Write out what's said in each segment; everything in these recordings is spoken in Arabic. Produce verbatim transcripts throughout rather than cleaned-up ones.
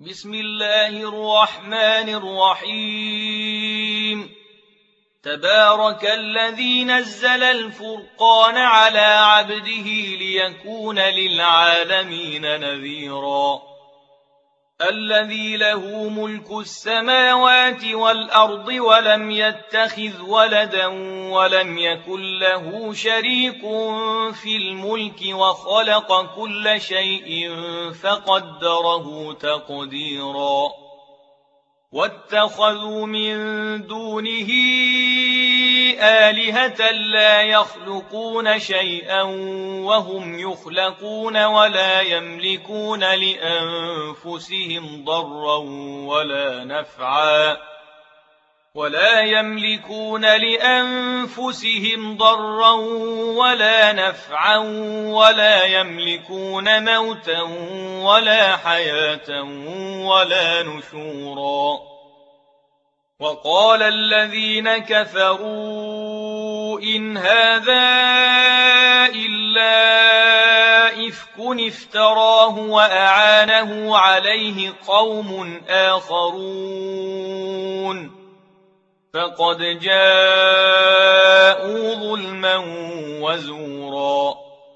بسم الله الرحمن الرحيم تبارك الذي نزل الفرقان على عبده ليكون للعالمين نذيرا الذي له ملك السماوات والأرض ولم يتخذ ولدا ولم يكن له شريك في الملك وخلق كل شيء فقدره تقديرا واتخذوا من دونه آلهة لا يخلقون شيئا وهم يخلقون ولا يملكون لأنفسهم ضرا ولا نفعا ولا يملكون لأنفسهم ضرا ولا نفعا ولا يملكون موتا ولا حياة ولا نشورا وقال الذين كفروا إن هذا إلا إفك افتراه وأعانه عليه قوم آخرون فقد جاءوا ظلما وزورا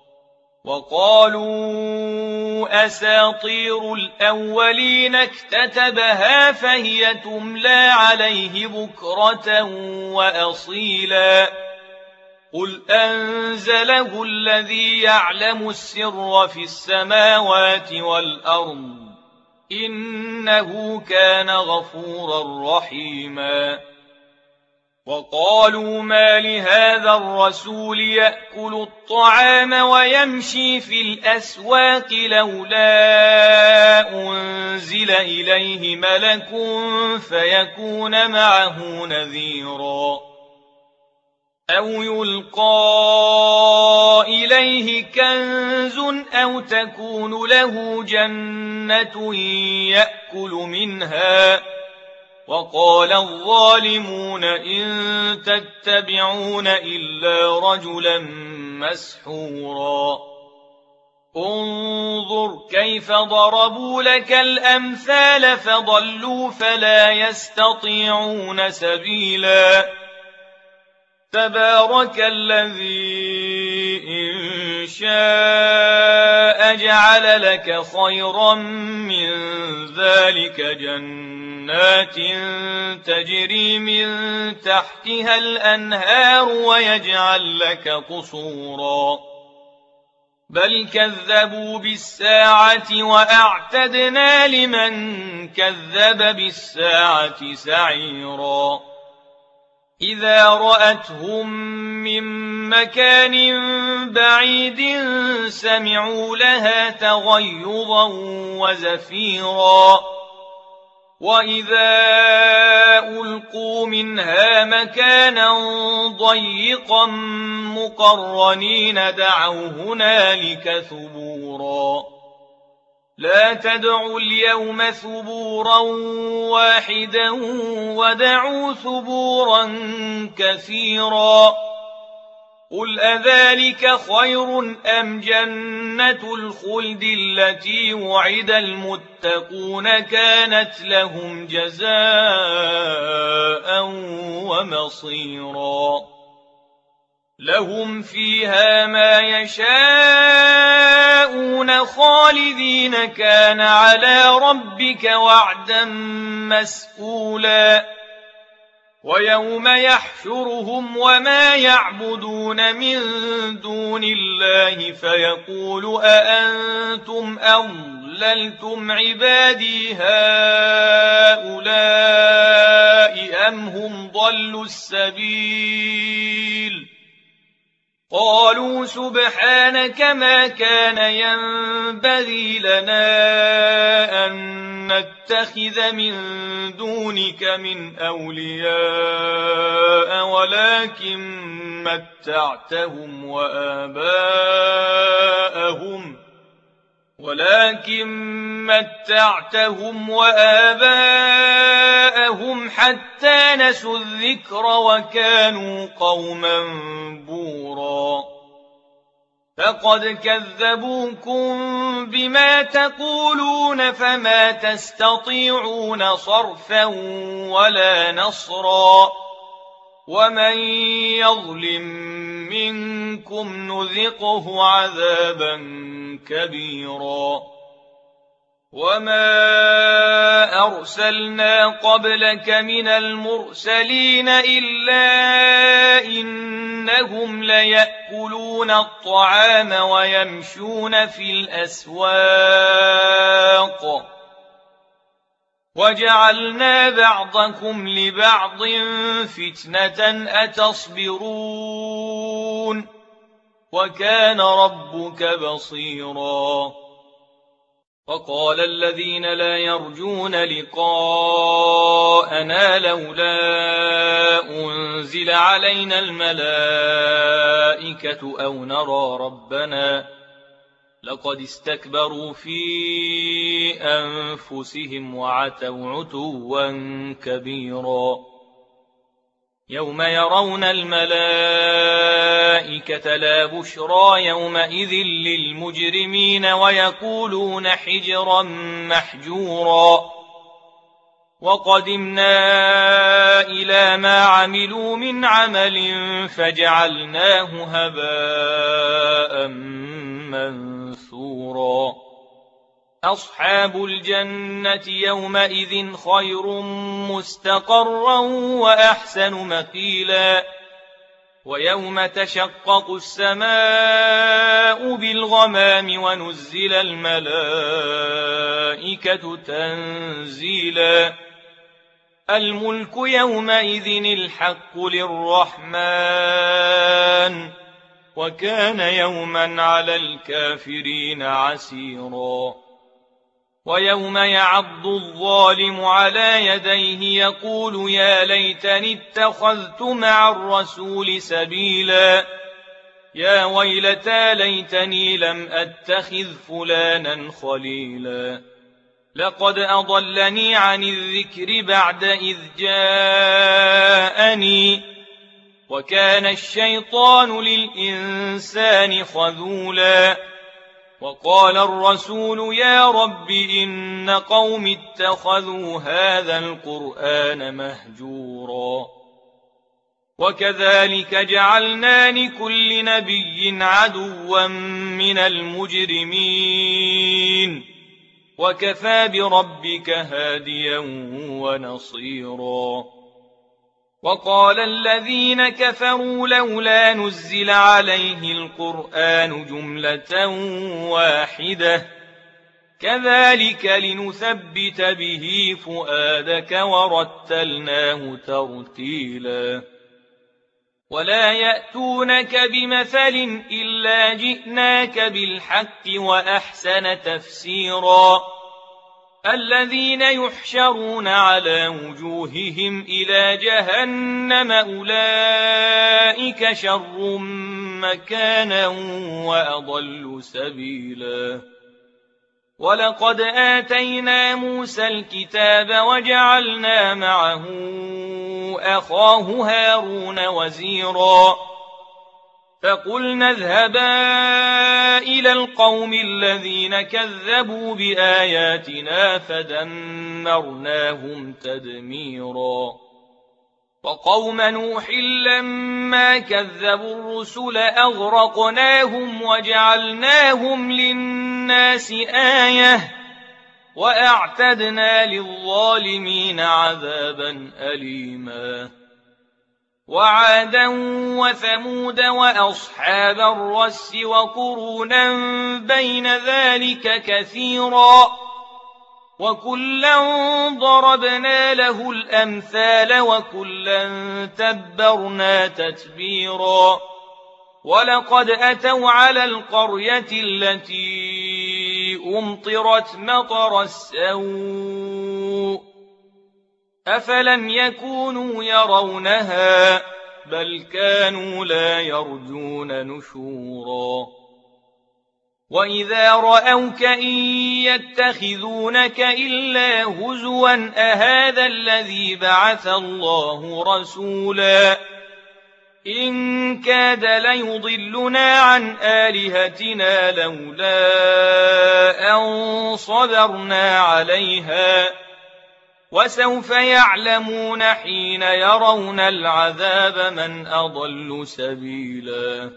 وقالوا أساطير الأولين اكتتبها فهي تملى عليه بكرة وأصيلا قل أنزله الذي يعلم السر في السماوات والأرض إنه كان غفورا رحيما وقالوا ما لهذا الرسول يأكل الطعام ويمشي في الأسواق لولا أنزل إليه ملك فيكون معه نذيرا أو يلقى إليه كنز أو تكون له جنة يأكل منها وقال الظالمون إن تتبعون إلا رجلا مسحورا انظر كيف ضربوا لك الأمثال فضلوا فلا يستطيعون سبيلا تبارك الذي إن شاء جعل لك خيرا من ذلك جنات تجري من تحتها الأنهار ويجعل لك قصورا بل كذبوا بالساعة وأعتدنا لمن كذب بالساعة سعيرا إذا رأتهم من مكان بعيد سمعوا لها تغيظا وزفيرا وإذا ألقوا منها مكانا ضيقا مقرنين دعوا هنالك ثبورا لا تدعوا اليوم ثبورا واحدا ودعوا ثبورا كثيرا قل أذلك خير أم جنة الخلد التي وعد المتقون كانت لهم جزاء ومصيرا لهم فيها ما يشاءون خالدين كان على ربك وعدا مسئولا ويوم يحشرهم وما يعبدون من دون الله فيقول أأنتم أضللتم عبادي هؤلاء أم هم ضلوا السبيل قالوا سبحانك ما كان ينبغي لنا أن نتخذ من دونك من أولياء ولكن متعتهم وآباءهم ولكن متعتهم وآباءهم حتى نسوا الذكر وكانوا قوما بورا فقد كذبوكم بما تقولون فما تستطيعون صرفا ولا نصرا ومن يظلم منكم نذقه عذابا كبيرا وما أرسلنا قبلك من المرسلين إلا إنهم ليأكلون الطعام ويمشون في الأسواق وجعلنا بعضكم لبعض فتنة أتصبرون وكان ربك بصيرا وقال الذين لا يرجون لقاءنا لولا أنزل علينا الملائكة أو نرى ربنا لقد استكبروا في أنفسهم وعتوا عتوا كبيرا يوم يرون الملائكة لا بشرى يومئذ للمجرمين ويقولون حجرا محجورا وقدمنا إلى ما عملوا من عمل فجعلناه هباء منثورا أصحاب الجنة يومئذ خير مستقرا وأحسن مقيلا ويوم تشقق السماء بالغمام ونزل الملائكة تنزيلا الملك يومئذ الحق للرحمن وكان يوما على الكافرين عسيرا ويوم يعض الظالم على يديه يقول يا ليتني اتخذت مع الرسول سبيلا يا ويلتى ليتني لم أتخذ فلانا خليلا لقد أضلني عن الذكر بعد إذ جاءني وكان الشيطان للإنسان خذولا وقال الرسول يا رب إن قوم اتخذوا هذا القرآن مهجورا وكذلك جعلنا لكل نبي عدوا من المجرمين وكفى بربك هاديا ونصيرا وقال الذين كفروا لولا نزل عليه القرآن جملة واحدة كذلك لنثبت به فؤادك ورتلناه ترتيلا ولا يأتونك بمثل إلا جئناك بالحق وأحسن تفسيرا الذين يحشرون على وجوههم إلى جهنم أولئك شر مكانا وأضل سبيلا ولقد آتينا موسى الكتاب وجعلنا معه أخاه هارون وزيرا فقلنا اذهبا إلى القوم الذين كذبوا بآياتنا فدمرناهم تدميرا وقوم نوح لما كذبوا الرسل أغرقناهم وجعلناهم للناس آية وأعتدنا للظالمين عذابا أليما وعادا وثمود وأصحاب الرس وقرونا بين ذلك كثيرا وكلا ضربنا له الأمثال وكلا تبرنا تتبيرا ولقد أتوا على القرية التي أمطرت مطر السوء أفلم يكونوا يرونها بل كانوا لا يرجون نشورا وإذا رأوك إن يتخذونك إلا هزوا أهذا الذي بعث الله رسولا إن كاد ليضلنا عن آلهتنا لولا أن صبرنا عليها وسوف يعلمون حين يرون العذاب من أضل سبيلا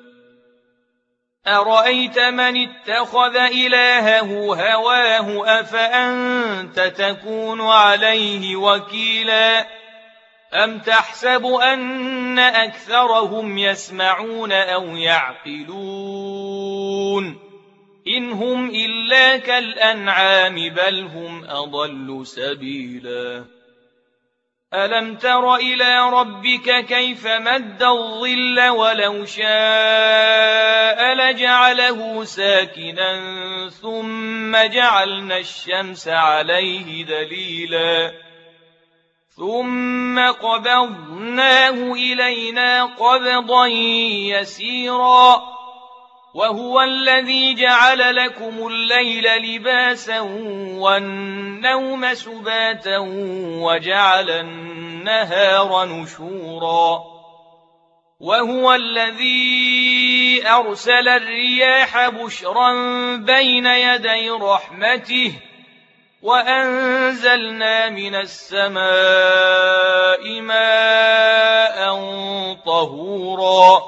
أرأيت من اتخذ إلهه هواه أفأنت تكون عليه وكيلا أم تحسب أن أكثرهم يسمعون أو يعقلون إن هم إلا كالأنعام بل هم أضل سبيلا ألم تر إلى ربك كيف مد الظل ولو شاء لجعله ساكنا ثم جعلنا الشمس عليه دليلا ثم قبضناه إلينا قبضا يسيرا وهو الذي جعل لكم الليل لباسا والنوم سباتا وجعل النهار نشورا وهو الذي أرسل الرياح بشرا بين يدي رحمته وأنزلنا من السماء ماء طهورا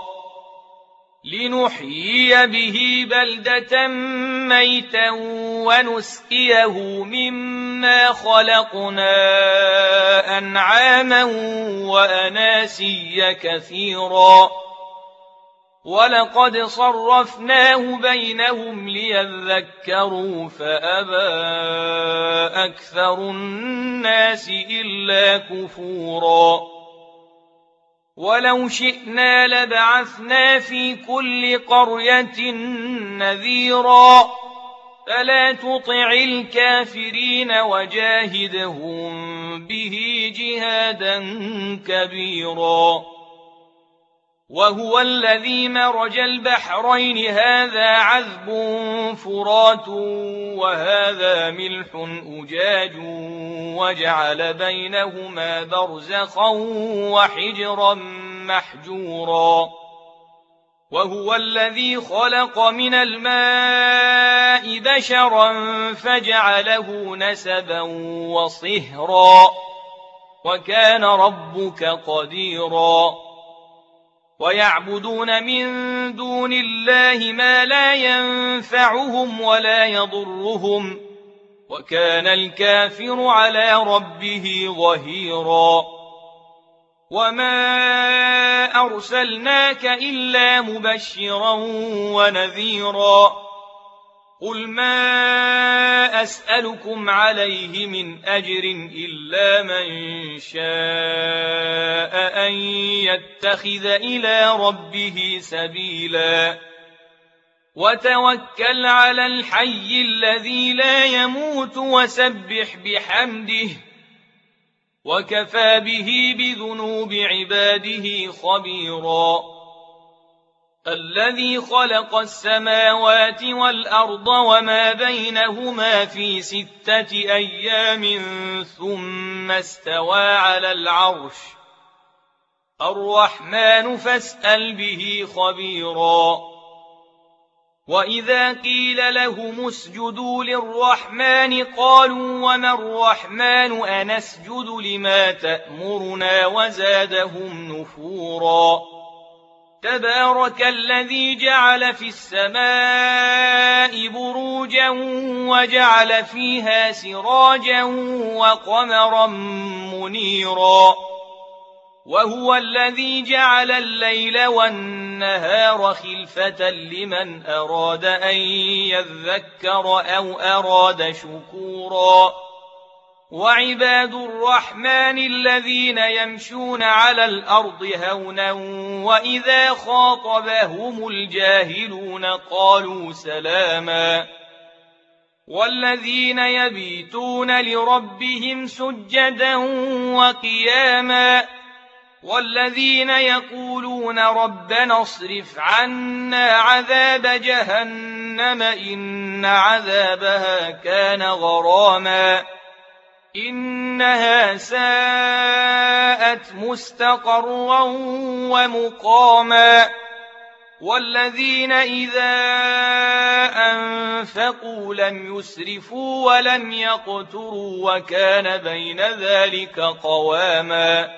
لنحيي به بلدة ميتا ونسقيه مما خلقنا أنعاما وأناسيا كثيرا ولقد صرفناه بينهم ليذكروا فأبى أكثر الناس إلا كفورا ولو شئنا لبعثنا في كل قرية نذيرا فلا تطع الكافرين وجاهدهم به جهادا كبيرا وهو الذي مرج البحرين هذا عذب فرات وهذا ملح أجاج وجعل بينهما برزخا وحجرا محجورا وهو الذي خلق من الماء بشرا فجعله نسبا وصهرا وكان ربك قديرا ويعبدون من دون الله ما لا ينفعهم ولا يضرهم وكان الكافر على ربه ظهيرا وما أرسلناك إلا مبشرا ونذيرا قل ما أسألكم عليه من أجر إلا من شاء أن يتخذ إلى ربه سبيلا وتوكل على الحي الذي لا يموت وسبح بحمده وكفى به بذنوب عباده خبيرا الذي خلق السماوات والأرض وما بينهما في ستة أيام ثم استوى على العرش الرحمن فاسأل به خبيرا وإذا قيل لهم اسجدوا للرحمن قالوا وما الرحمن أنسجد لما تأمرنا وزادهم نفورا تبارك الذي جعل في السماء بروجا وجعل فيها سراجا وقمرا منيرا وهو الذي جعل الليل والنهار خلفة لمن أراد أن يذكر أو أراد شكورا وعباد الرحمن الذين يمشون على الأرض هونا وإذا خاطبهم الجاهلون قالوا سلاما والذين يبيتون لربهم سجدا وقياما والذين يقولون ربنا اصرف عنا عذاب جهنم إن عذابها كان غراما إنها ساءت حسنت مستقرا ومقاما والذين إذا أنفقوا لم يسرفوا ولم يقتروا وكان بين ذلك قواما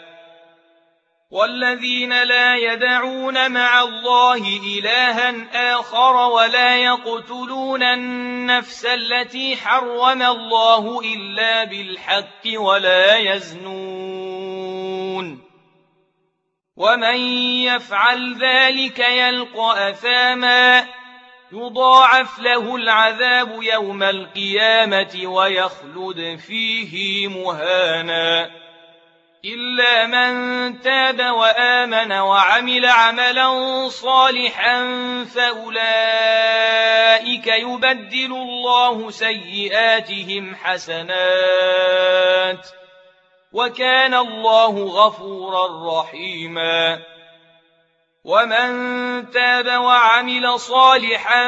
والذين لا يدعون مع الله إلها آخر ولا يقتلون النفس التي حرم الله إلا بالحق ولا يزنون ومن يفعل ذلك يلقى أثاما يضاعف له العذاب يوم القيامة ويخلد فيه مهانا إلا من تاب وآمن وعمل عملا صالحا فأولئك يبدل الله سيئاتهم حسنات وكان الله غفورا رحيما ومن تاب وعمل صالحا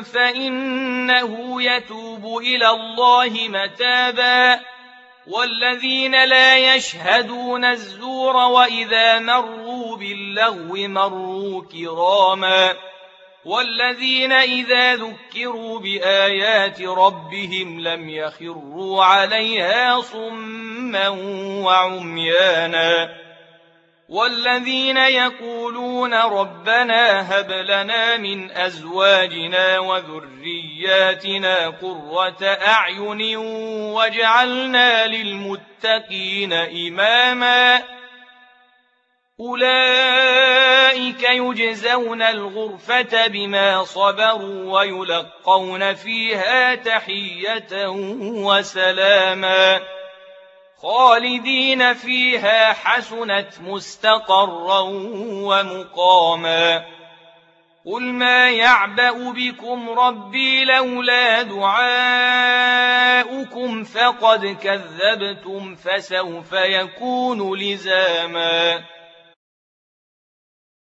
فإنه يتوب إلى الله متابا والذين لا يشهدون الزور وإذا مروا باللغو مروا كراما والذين إذا ذكروا بآيات ربهم لم يخروا عليها صما وعميانا والذين يقولون ربنا هب لنا من أزواجنا وذرياتنا قرة أعين واجعلنا للمتقين إماما أولئك يجزون الغرفة بما صبروا ويلقون فيها تحية وسلاما خالدين فيها حسنت مستقرا ومقاما قل ما يعبأ بكم ربي لولا دعاؤكم فقد كذبتم فسوف يكون لزاما